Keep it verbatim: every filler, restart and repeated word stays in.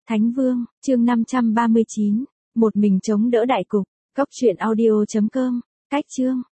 Thánh Vương, chương năm trăm ba mươi chín, một mình chống đỡ đại cục. Cốc truyện audio chấm com, cách chương.